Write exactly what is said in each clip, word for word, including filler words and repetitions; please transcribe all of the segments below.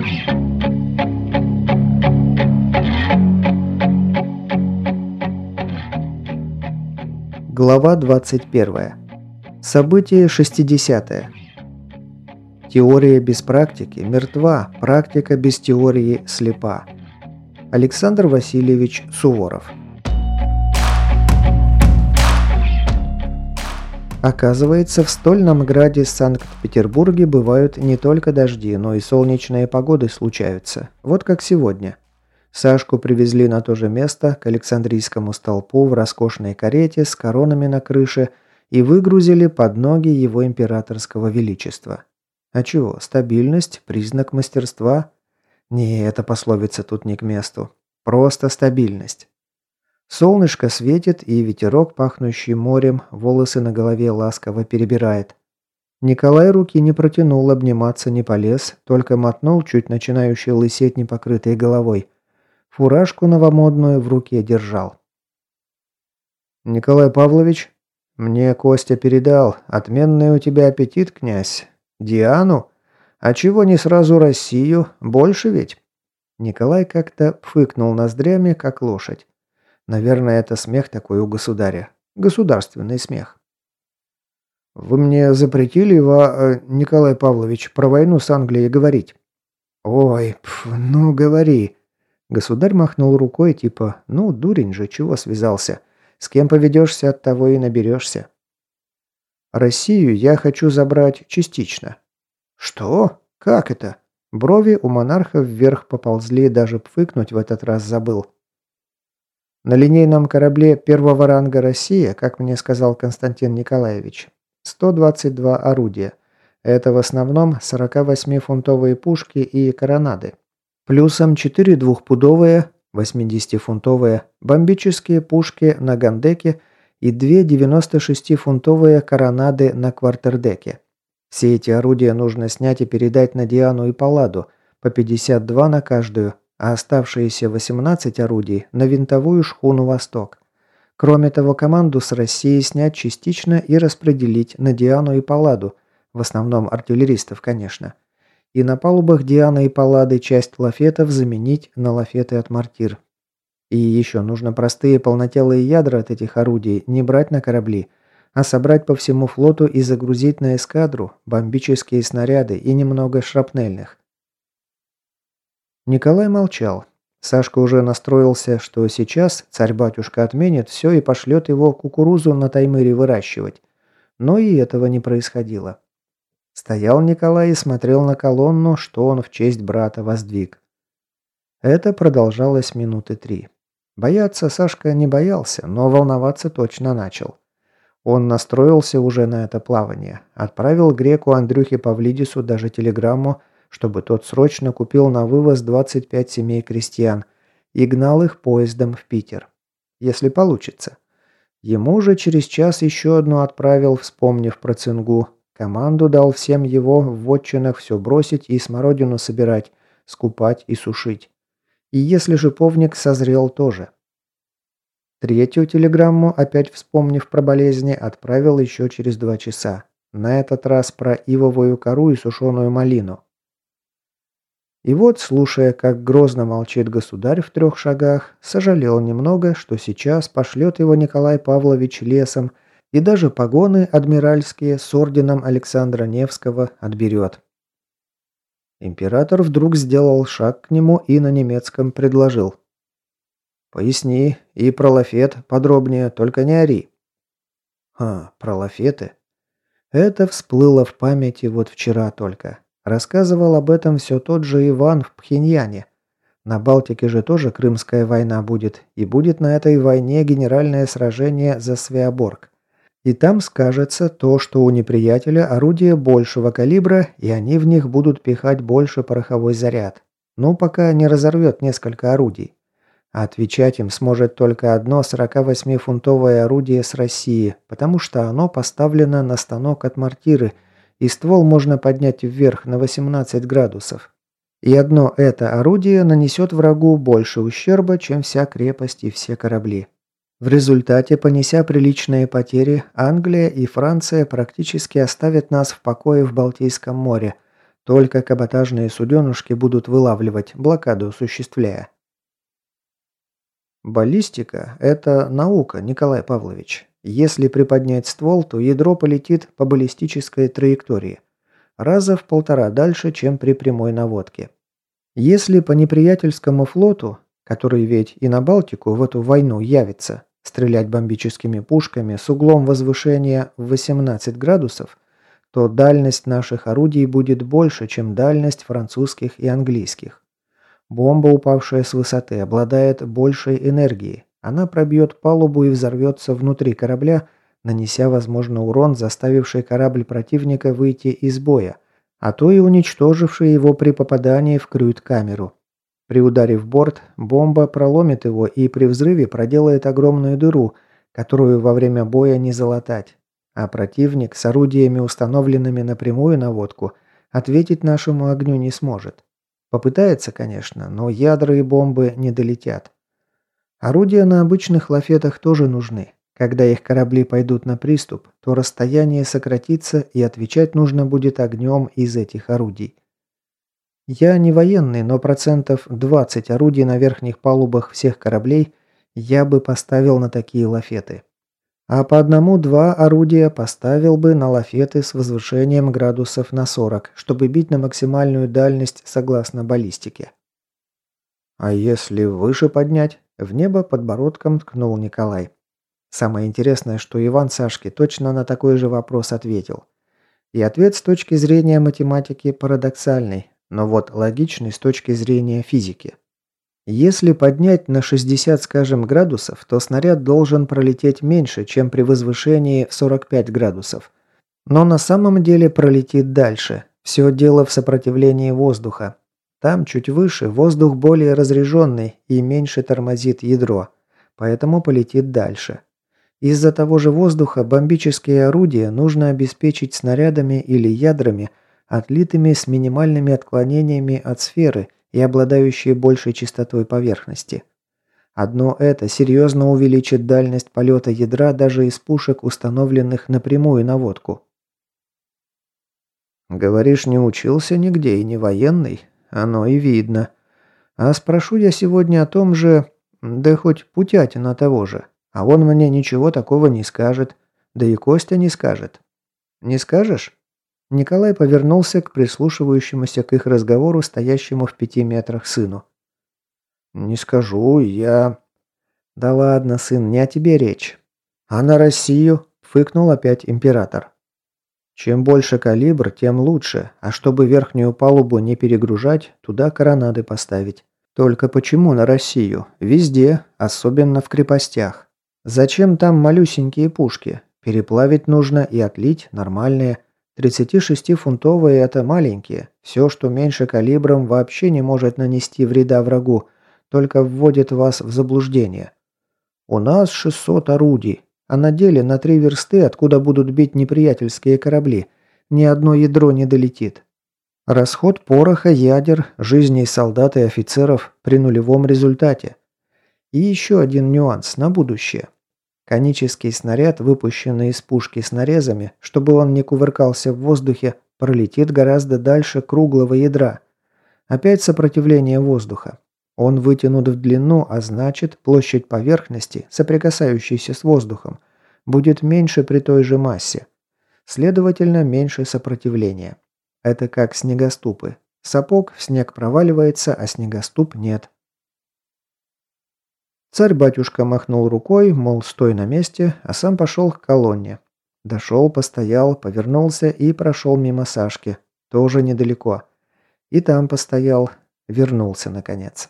Глава двадцать первая. Событие шестидесятое. Теория без практики мертва, практика без теории слепа. Александр Васильевич Суворов. Оказывается, в стольном граде Санкт-Петербурге бывают не только дожди, но и солнечные погоды случаются. Вот как сегодня. Сашку привезли на то же место, к Александрийскому столпу в роскошной карете с коронами на крыше и выгрузили под ноги его императорского величества. А чего, стабильность – признак мастерства? Не, эта пословица тут не к месту. Просто стабильность. Солнышко светит, и ветерок, пахнущий морем, волосы на голове ласково перебирает. Николай руки не протянул, обниматься не полез, только мотнул чуть начинающей лысеть непокрытой головой. Фуражку новомодную в руке держал. «Николай Павлович, мне Костя передал. Отменный у тебя аппетит, князь. Диану? А чего не сразу Россию? Больше ведь?» Николай как-то пфыкнул ноздрями, как лошадь. Наверное, это смех такой у государя. Государственный смех. «Вы мне запретили, Ва... Николай Павлович, про войну с Англией говорить?» «Ой, пф, ну говори». Государь махнул рукой, типа, ну, дурень же, чего связался? С кем поведешься, от того и наберешься. Россию я хочу забрать частично. Что? Как это? Брови у монарха вверх поползли, даже пфыкнуть в этот раз забыл. На линейном корабле первого ранга «Россия», как мне сказал Константин Николаевич, сто двадцать два орудия. Это в основном сорокавосьмифунтовые пушки и коронады. Плюсом четыре двухпудовые, восьмидесятифунтовые бомбические пушки на гандеке и две девяностошестифунтовые коронады на квартердеке. Все эти орудия нужно снять и передать на Диану и Палладу, по пятьдесят два на каждую, а оставшиеся восемнадцать орудий на винтовую шхуну «Восток». Кроме того, команду с России снять частично и распределить на Диану и Палладу, в основном артиллеристов, конечно. И на палубах Дианы и Паллады часть лафетов заменить на лафеты от мортир. И еще нужно простые полнотелые ядра от этих орудий не брать на корабли, а собрать по всему флоту и загрузить на эскадру бомбические снаряды и немного шрапнельных. Николай молчал. Сашка уже настроился, что сейчас царь-батюшка отменит все и пошлет его кукурузу на Таймыре выращивать. Но и этого не происходило. Стоял Николай и смотрел на колонну, что он в честь брата воздвиг. Это продолжалось минуты три. Бояться Сашка не боялся, но волноваться точно начал. Он настроился уже на это плавание. Отправил греку Андрюхе Павлидису даже телеграмму, чтобы тот срочно купил на вывоз двадцать пять семей крестьян и гнал их поездом в Питер. Если получится. Ему же через час еще одну отправил, вспомнив про цингу. Команду дал всем его в вотчинах все бросить и смородину собирать, скупать и сушить. И если шиповник созрел тоже. Третью телеграмму, опять вспомнив про болезни, отправил еще через два часа. На этот раз про ивовую кору и сушеную малину. И вот, слушая, как грозно молчит государь в трех шагах, сожалел немного, что сейчас пошлет его Николай Павлович лесом, и даже погоны адмиральские с орденом Александра Невского отберет. Император вдруг сделал шаг к нему и на немецком предложил. «Поясни, и про лафет подробнее, только не ори». «А, про лафеты?» Это всплыло в памяти вот вчера только. Рассказывал об этом все тот же Иван в Пхеньяне. На Балтике же тоже Крымская война будет, и будет на этой войне генеральное сражение за Свеоборг. И там скажется то, что у неприятеля орудия большего калибра, и они в них будут пихать больше пороховой заряд. Ну, пока не разорвет несколько орудий. А отвечать им сможет только одно сорокавосьмифунтовое орудие с России, потому что оно поставлено на станок от мортиры, и ствол можно поднять вверх на восемнадцать градусов. И одно это орудие нанесет врагу больше ущерба, чем вся крепость и все корабли. В результате, понеся приличные потери, Англия и Франция практически оставят нас в покое в Балтийском море, Только каботажные суденышки будут вылавливать, блокаду осуществляя. Баллистика – это наука, Николай Павлович. Если приподнять ствол, то ядро полетит по баллистической траектории. Раза в полтора дальше, чем при прямой наводке. Если по неприятельскому флоту, который ведь и на Балтику в эту войну явится, стрелять бомбическими пушками с углом возвышения в восемнадцать градусов, то дальность наших орудий будет больше, чем дальность французских и английских. Бомба, упавшая с высоты, обладает большей энергией. Она пробьет палубу и взорвется внутри корабля, нанеся, возможно, урон, заставивший корабль противника выйти из боя, а то и уничтоживший его при попадании в крюит-камеру. При ударе в борт бомба проломит его и при взрыве проделает огромную дыру, которую во время боя не залатать. А противник с орудиями, установленными на прямую наводку, ответить нашему огню не сможет. Попытается, конечно, но ядра и бомбы не долетят. Орудия на обычных лафетах тоже нужны. Когда их корабли пойдут на приступ, то расстояние сократится и отвечать нужно будет огнем из этих орудий. Я не военный, но процентов двадцать орудий на верхних палубах всех кораблей я бы поставил на такие лафеты. А по одному-два орудия поставил бы на лафеты с возвышением градусов на сорок, чтобы бить на максимальную дальность согласно баллистике. А если выше поднять? В небо подбородком ткнул Николай. Самое интересное, что Иван Сашке точно на такой же вопрос ответил. И ответ с точки зрения математики парадоксальный, но вот логичный с точки зрения физики. Если поднять на шестьдесят, скажем, градусов, то снаряд должен пролететь меньше, чем при возвышении в сорок пять градусов. Но на самом деле пролетит дальше. Все дело в сопротивлении воздуха. Там, чуть выше, воздух более разряженный и меньше тормозит ядро, поэтому полетит дальше. Из-за того же воздуха бомбические орудия нужно обеспечить снарядами или ядрами, отлитыми с минимальными отклонениями от сферы и обладающие большей частотой поверхности. Одно это серьезно увеличит дальность полета ядра даже из пушек, установленных на прямую наводку. «Говоришь, не учился нигде и не военный? Оно и видно. А спрошу я сегодня о том же, да хоть Путятина того же, а он мне ничего такого не скажет, да и Костя не скажет. Не скажешь?» Николай повернулся к прислушивающемуся к их разговору, стоящему в пяти метрах сыну. «Не скажу, я...» «Да ладно, сын, не о тебе речь. А на Россию?» – фыкнул опять император. «Чем больше калибр, тем лучше, а чтобы верхнюю палубу не перегружать, туда коронады поставить. Только почему на Россию? Везде, особенно в крепостях. Зачем там малюсенькие пушки? Переплавить нужно и отлить нормальные. тридцатишестифунтовые – это маленькие. Все, что меньше калибром, вообще не может нанести вреда врагу, только вводит вас в заблуждение. У нас шестьсот орудий, а на деле на три версты, откуда будут бить неприятельские корабли, ни одно ядро не долетит. Расход пороха, ядер, жизней солдат и офицеров при нулевом результате. И еще один нюанс на будущее. Конический снаряд, выпущенный из пушки с нарезами, чтобы он не кувыркался в воздухе, пролетит гораздо дальше круглого ядра. Опять сопротивление воздуха. Он вытянут в длину, а значит, площадь поверхности, соприкасающейся с воздухом, будет меньше при той же массе. Следовательно, меньше сопротивления. Это как снегоступы. Сапог в снег проваливается, а снегоступ нет. Царь-батюшка махнул рукой, мол, стой на месте, а сам пошел к колонне. Дошел, постоял, повернулся и прошел мимо Сашки. Тоже недалеко. И там постоял, вернулся наконец.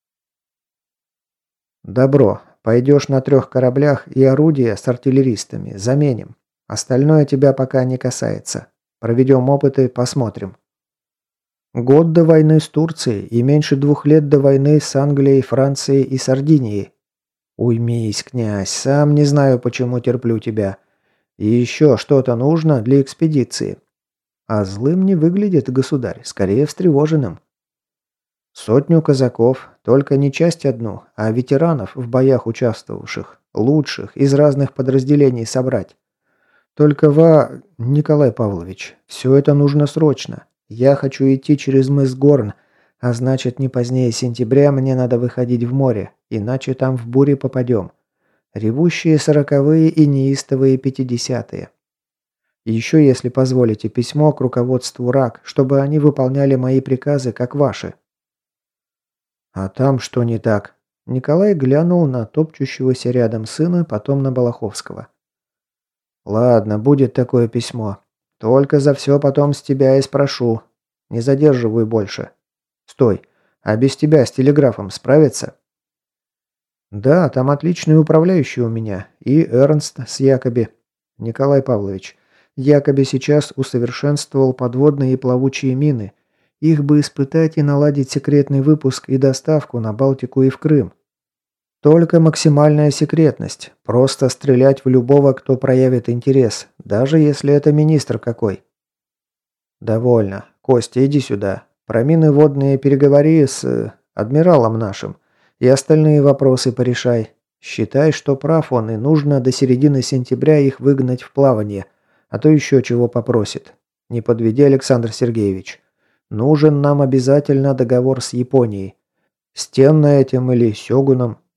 «Добро. Пойдешь на трех кораблях и орудия с артиллеристами. Заменим. Остальное тебя пока не касается. Проведем опыты, посмотрим». Год до войны с Турцией и меньше двух лет до войны с Англией, Францией и Сардинией. Уймись, князь, сам не знаю, почему терплю тебя. И еще что-то нужно для экспедиции. А злым не выглядит государь, скорее встревоженным. Сотню казаков, только не часть одну, а ветеранов в боях участвовавших, лучших, из разных подразделений собрать. Только во... Николай Павлович, все это нужно срочно. Я хочу идти через мыс Горн, а значит, не позднее сентября мне надо выходить в море, иначе там в буре попадем. Ревущие сороковые и неистовые пятидесятые. Еще, если позволите, письмо к руководству РАК, чтобы они выполняли мои приказы, как ваши». «А там что не так?» Николай глянул на топчущегося рядом сына, потом на Балаховского. «Ладно, будет такое письмо. Только за все потом с тебя и спрошу. Не задерживай больше. Стой, а без тебя с телеграфом справиться?» «Да, там отличный управляющий у меня. И Эрнст с Якоби. Николай Павлович, Якоби сейчас усовершенствовал подводные и плавучие мины. Их бы испытать и наладить секретный выпуск и доставку на Балтику и в Крым. Только максимальная секретность. Просто стрелять в любого, кто проявит интерес, даже если это министр какой». «Довольно. Костя, иди сюда. Про мины водные переговори с... э, адмиралом нашим. И остальные вопросы порешай. Считай, что прав он, и нужно до середины сентября их выгнать в плавание, а то еще чего попросит. Не подведи, Александр Сергеевич. Нужен нам обязательно договор с Японией. С тем на этим или сёгуном.